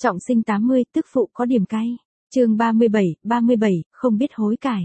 Trọng sinh 80, tức phụ có điểm cay. Chương 37, không biết hối cải.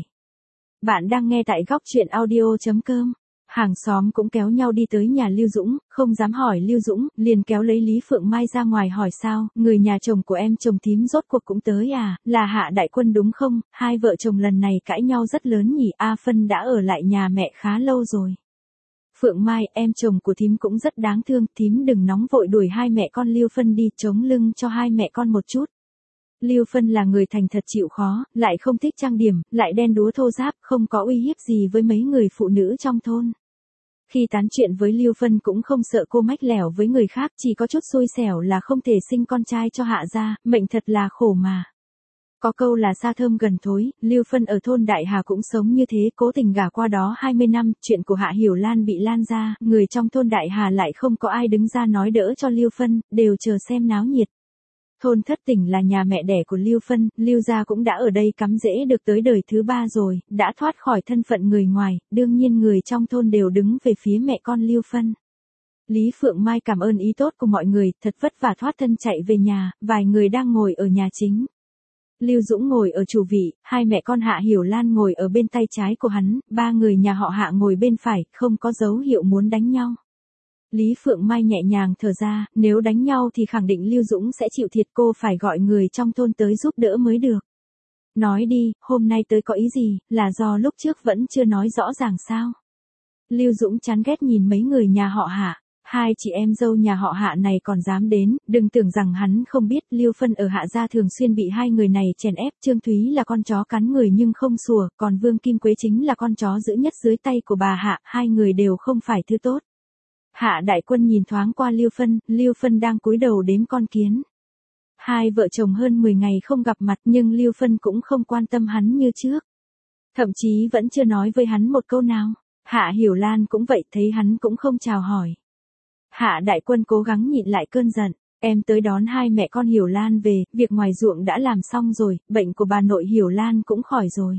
Bạn đang nghe tại góc truyện audio.com. Hàng xóm cũng kéo nhau đi tới nhà Lưu Dũng, không dám hỏi Lưu Dũng, liền kéo lấy Lý Phượng Mai ra ngoài hỏi sao, người nhà chồng của em chồng thím rốt cuộc cũng tới à, là Hạ Đại Quân đúng không, hai vợ chồng lần này cãi nhau rất lớn nhỉ, A Phân đã ở lại nhà mẹ khá lâu rồi. Phượng Mai, em chồng của thím cũng rất đáng thương, thím đừng nóng vội đuổi hai mẹ con Lưu Phân đi, chống lưng cho hai mẹ con một chút. Lưu Phân là người thành thật chịu khó, lại không thích trang điểm, lại đen đúa thô ráp, không có uy hiếp gì với mấy người phụ nữ trong thôn. Khi tán chuyện với Lưu Phân cũng không sợ cô mách lẻo với người khác, chỉ có chút xui xẻo là không thể sinh con trai cho Hạ gia, mệnh thật là khổ mà. Có câu là xa thơm gần thối, Lưu Phân ở thôn Đại Hà cũng sống như thế, cố tình gả qua đó 20 năm, chuyện của Hạ Hiểu Lan bị lan ra, người trong thôn Đại Hà lại không có ai đứng ra nói đỡ cho Lưu Phân, đều chờ xem náo nhiệt. Thôn Thất Tỉnh là nhà mẹ đẻ của Lưu Phân, Lưu gia cũng đã ở đây cắm rễ được tới đời thứ 3 rồi, đã thoát khỏi thân phận người ngoài, đương nhiên người trong thôn đều đứng về phía mẹ con Lưu Phân. Lý Phượng Mai cảm ơn ý tốt của mọi người, thật vất vả thoát thân chạy về nhà, vài người đang ngồi ở nhà chính. Lưu Dũng ngồi ở chủ vị, hai mẹ con Hạ Hiểu Lan ngồi ở bên tay trái của hắn, ba người nhà họ Hạ ngồi bên phải, không có dấu hiệu muốn đánh nhau. Lý Phượng Mai nhẹ nhàng thở ra, nếu đánh nhau thì khẳng định Lưu Dũng sẽ chịu thiệt, cô phải gọi người trong thôn tới giúp đỡ mới được. Nói đi, hôm nay tới có ý gì, là do lúc trước vẫn chưa nói rõ ràng sao? Lưu Dũng chán ghét nhìn mấy người nhà họ Hạ. Hai chị em dâu nhà họ Hạ này còn dám đến, đừng tưởng rằng hắn không biết, Lưu Phân ở Hạ gia thường xuyên bị hai người này chèn ép, Trương Thúy là con chó cắn người nhưng không sủa, còn Vương Kim Quế chính là con chó dữ nhất dưới tay của bà Hạ, hai người đều không phải thứ tốt. Hạ Đại Quân nhìn thoáng qua Lưu Phân đang cúi đầu đếm con kiến. Hai vợ chồng hơn 10 ngày không gặp mặt nhưng Lưu Phân cũng không quan tâm hắn như trước. Thậm chí vẫn chưa nói với hắn một câu nào. Hạ Hiểu Lan cũng vậy, thấy hắn cũng không chào hỏi. Hạ Đại Quân cố gắng nhịn lại cơn giận, em tới đón hai mẹ con Hiểu Lan về, việc ngoài ruộng đã làm xong rồi, bệnh của bà nội Hiểu Lan cũng khỏi rồi.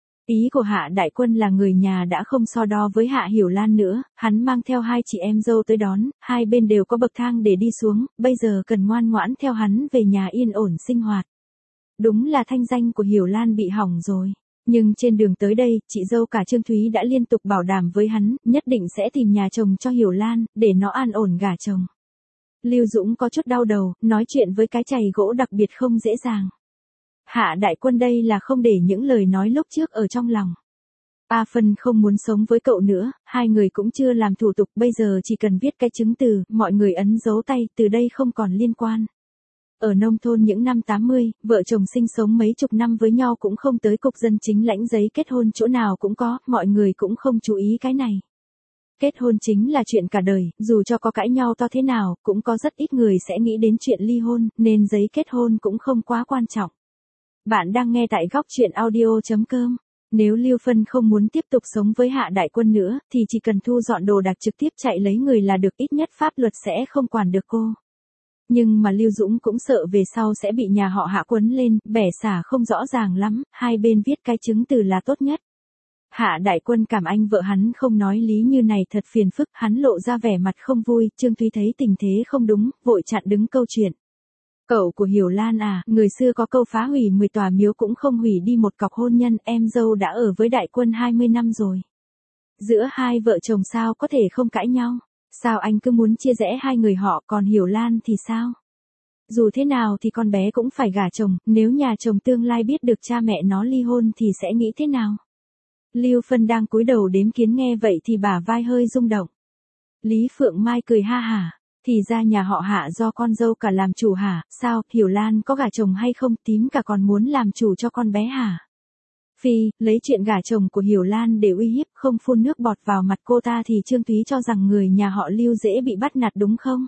Ý của Hạ Đại Quân là người nhà đã không so đo với Hạ Hiểu Lan nữa, hắn mang theo hai chị em dâu tới đón, hai bên đều có bậc thang để đi xuống, bây giờ cần ngoan ngoãn theo hắn về nhà yên ổn sinh hoạt. Đúng là thanh danh của Hiểu Lan bị hỏng rồi. Nhưng trên đường tới đây, chị dâu cả Trương Thúy đã liên tục bảo đảm với hắn, nhất định sẽ tìm nhà chồng cho Hiểu Lan, để nó an ổn gả chồng. Lưu Dũng có chút đau đầu, nói chuyện với cái chày gỗ đặc biệt không dễ dàng. Hạ Đại Quân đây là không để những lời nói lúc trước ở trong lòng. A Phân không muốn sống với cậu nữa, hai người cũng chưa làm thủ tục, bây giờ chỉ cần viết cái chứng từ, mọi người ấn dấu tay, từ đây không còn liên quan. Ở nông thôn những năm 80, vợ chồng sinh sống mấy chục năm với nhau cũng không tới cục dân chính lãnh giấy kết hôn chỗ nào cũng có, mọi người cũng không chú ý cái này. Kết hôn chính là chuyện cả đời, dù cho có cãi nhau to thế nào, cũng có rất ít người sẽ nghĩ đến chuyện ly hôn, nên giấy kết hôn cũng không quá quan trọng. Bạn đang nghe tại góc truyện audio.com. Nếu Lưu Phân không muốn tiếp tục sống với Hạ Đại Quân nữa, thì chỉ cần thu dọn đồ đạc trực tiếp chạy lấy người là được, ít nhất pháp luật sẽ không quản được cô. Nhưng mà Lưu Dũng cũng sợ về sau sẽ bị nhà họ Hạ quấn lên, bẻ xả không rõ ràng lắm, hai bên viết cái chứng từ là tốt nhất. Hạ Đại Quân cảm anh vợ hắn không nói lý như này thật phiền phức, hắn lộ ra vẻ mặt không vui, Trương Thúy thấy tình thế không đúng, vội chặn đứng câu chuyện. Cậu của Hiểu Lan à, người xưa có câu phá hủy 10 tòa miếu cũng không hủy đi một cọc hôn nhân, em dâu đã ở với Đại Quân 20 năm rồi. Giữa hai vợ chồng sao có thể không cãi nhau? Sao anh cứ muốn chia rẽ hai người họ, còn Hiểu Lan thì sao? Dù thế nào thì con bé cũng phải gả chồng, nếu nhà chồng tương lai biết được cha mẹ nó ly hôn thì sẽ nghĩ thế nào? Lưu Phân đang cúi đầu đếm kiến nghe vậy thì bả vai hơi rung động. Lý Phượng Mai cười ha hả, thì ra nhà họ Hạ do con dâu cả làm chủ hả, sao, Hiểu Lan có gả chồng hay không, tím cả còn muốn làm chủ cho con bé hả? Phi, lấy chuyện gả chồng của Hiểu Lan để uy hiếp, không phun nước bọt vào mặt cô ta thì Trương Thúy cho rằng người nhà họ Lưu dễ bị bắt nạt đúng không?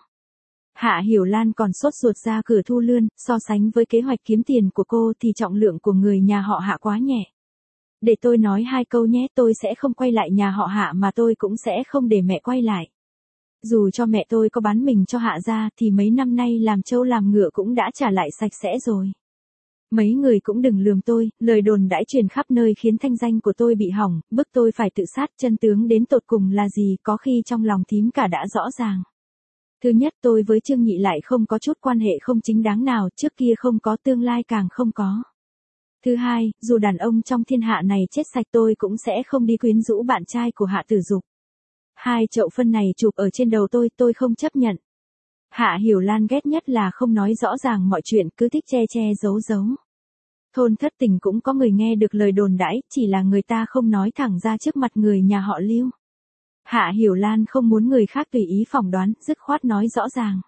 Hạ Hiểu Lan còn sốt ruột ra cửa thu lươn, so sánh với kế hoạch kiếm tiền của cô thì trọng lượng của người nhà họ Hạ quá nhẹ. Để tôi nói hai câu nhé, tôi sẽ không quay lại nhà họ Hạ mà tôi cũng sẽ không để mẹ quay lại. Dù cho mẹ tôi có bán mình cho Hạ gia thì mấy năm nay làm trâu làm ngựa cũng đã trả lại sạch sẽ rồi. Mấy người cũng đừng lườm tôi, lời đồn đãi truyền khắp nơi khiến thanh danh của tôi bị hỏng, bức tôi phải tự sát, chân tướng đến tột cùng là gì, có khi trong lòng thím cả đã rõ ràng. Thứ nhất, tôi với Trương Nhị lại không có chút quan hệ không chính đáng nào, trước kia không có, tương lai càng không có. Thứ hai, dù đàn ông trong thiên hạ này chết sạch tôi cũng sẽ không đi quyến rũ bạn trai của Hạ Tử Dục. Hai chậu phân này chụp ở trên đầu tôi không chấp nhận. Hạ Hiểu Lan ghét nhất là không nói rõ ràng mọi chuyện, cứ thích che che giấu giấu. Thôn Thất Tình cũng có người nghe được lời đồn đãi, chỉ là người ta không nói thẳng ra trước mặt người nhà họ Lưu. Hạ Hiểu Lan không muốn người khác tùy ý phỏng đoán, dứt khoát nói rõ ràng.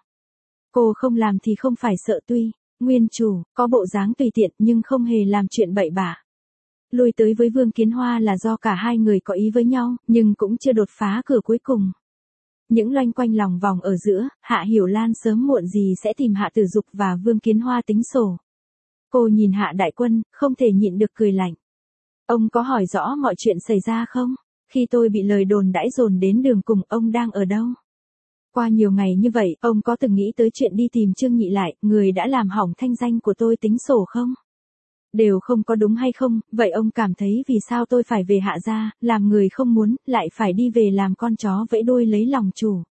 Cô không làm thì không phải sợ tuy, nguyên chủ, có bộ dáng tùy tiện nhưng không hề làm chuyện bậy bạ. Lui tới với Vương Kiến Hoa là do cả hai người có ý với nhau, nhưng cũng chưa đột phá cửa cuối cùng. Những loanh quanh lòng vòng ở giữa, Hạ Hiểu Lan sớm muộn gì sẽ tìm Hạ Tử Dục và Vương Kiến Hoa tính sổ. Cô nhìn Hạ Đại Quân, không thể nhịn được cười lạnh. Ông có hỏi rõ mọi chuyện xảy ra không? Khi tôi bị lời đồn đãi dồn đến đường cùng, ông đang ở đâu? Qua nhiều ngày như vậy, ông có từng nghĩ tới chuyện đi tìm Trương Nhị lại, người đã làm hỏng thanh danh của tôi tính sổ không? Đều không có đúng hay không, vậy ông cảm thấy vì sao tôi phải về Hạ gia, làm người không muốn, lại phải đi về làm con chó vẫy đuôi lấy lòng chủ?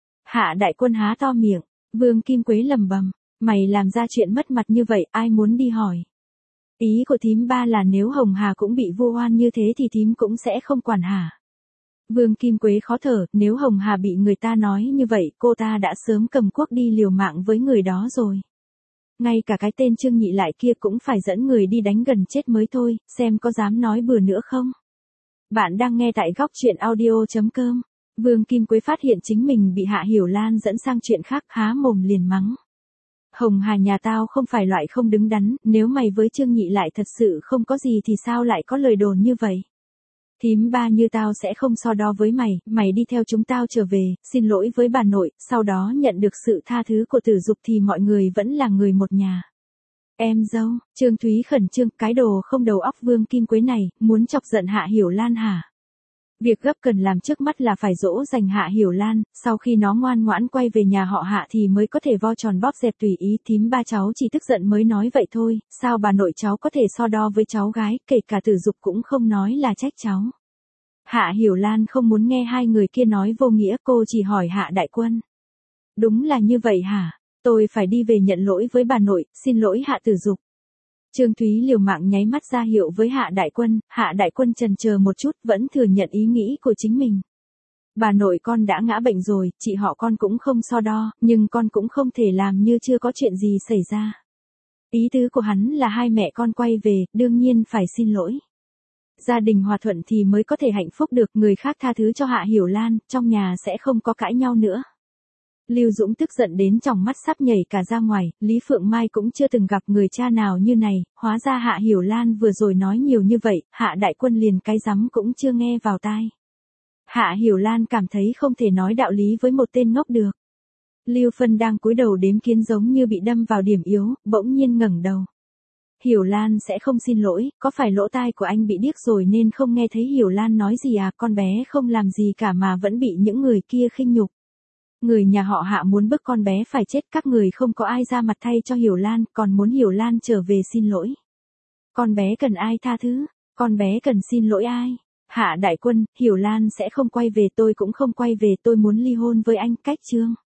Hạ Đại Quân há to miệng, Vương Kim Quế lầm bầm, mày làm ra chuyện mất mặt như vậy, ai muốn đi hỏi? Ý của thím ba là nếu Hồng Hà cũng bị vu oan như thế thì thím cũng sẽ không quản hả? Vương Kim Quế khó thở, nếu Hồng Hà bị người ta nói như vậy, cô ta đã sớm cầm cuốc đi liều mạng với người đó rồi. Ngay cả cái tên Trương Nhị lại kia cũng phải dẫn người đi đánh gần chết mới thôi, xem có dám nói bừa nữa không? Bạn đang nghe tại góc truyện audio.com. Vương Kim Quế phát hiện chính mình bị Hạ Hiểu Lan dẫn sang chuyện khác, há mồm liền mắng. Hồng Hà nhà tao không phải loại không đứng đắn, nếu mày với Trương Nhị lại thật sự không có gì thì sao lại có lời đồn như vậy? Thím ba như tao sẽ không so đo với mày, mày đi theo chúng tao trở về, xin lỗi với bà nội, sau đó nhận được sự tha thứ của Tử Dục thì mọi người vẫn là người một nhà. Em dâu, Trương Thúy khẩn trương, cái đồ không đầu óc Vương Kim Quế này, muốn chọc giận Hạ Hiểu Lan hả? Việc gấp cần làm trước mắt là phải dỗ dành Hạ Hiểu Lan, sau khi nó ngoan ngoãn quay về nhà họ Hạ thì mới có thể vo tròn bóp dẹp tùy ý. Thím ba cháu chỉ tức giận mới nói vậy thôi, sao bà nội cháu có thể so đo với cháu gái, kể cả Tử Dục cũng không nói là trách cháu. Hạ Hiểu Lan không muốn nghe hai người kia nói vô nghĩa, cô chỉ hỏi Hạ Đại Quân. Đúng là như vậy hả? Tôi phải đi về nhận lỗi với bà nội, xin lỗi Hạ Tử Dục. Trương Thúy liều mạng nháy mắt ra hiệu với Hạ Đại Quân, Hạ Đại Quân chần chờ một chút vẫn thừa nhận ý nghĩ của chính mình. Bà nội con đã ngã bệnh rồi, chị họ con cũng không so đo, nhưng con cũng không thể làm như chưa có chuyện gì xảy ra. Ý tứ của hắn là hai mẹ con quay về, đương nhiên phải xin lỗi. Gia đình hòa thuận thì mới có thể hạnh phúc được, người khác tha thứ cho Hạ Hiểu Lan, trong nhà sẽ không có cãi nhau nữa. Lưu Dũng tức giận đến tròng mắt sắp nhảy cả ra ngoài, Lý Phượng Mai cũng chưa từng gặp người cha nào như này, hóa ra Hạ Hiểu Lan vừa rồi nói nhiều như vậy, Hạ Đại Quân liền cái rắm cũng chưa nghe vào tai. Hạ Hiểu Lan cảm thấy không thể nói đạo lý với một tên ngốc được. Lưu Phân đang cúi đầu đếm kiến giống như bị đâm vào điểm yếu, bỗng nhiên ngẩng đầu. Hiểu Lan sẽ không xin lỗi, có phải lỗ tai của anh bị điếc rồi nên không nghe thấy Hiểu Lan nói gì à? Con bé không làm gì cả mà vẫn bị những người kia khinh nhục. Người nhà họ Hạ muốn bức con bé phải chết, các người không có ai ra mặt thay cho Hiểu Lan, còn muốn Hiểu Lan trở về xin lỗi. Con bé cần ai tha thứ? Con bé cần xin lỗi ai? Hạ Đại Quân, Hiểu Lan sẽ không quay về, tôi cũng không quay về, tôi muốn ly hôn với anh, cách chương.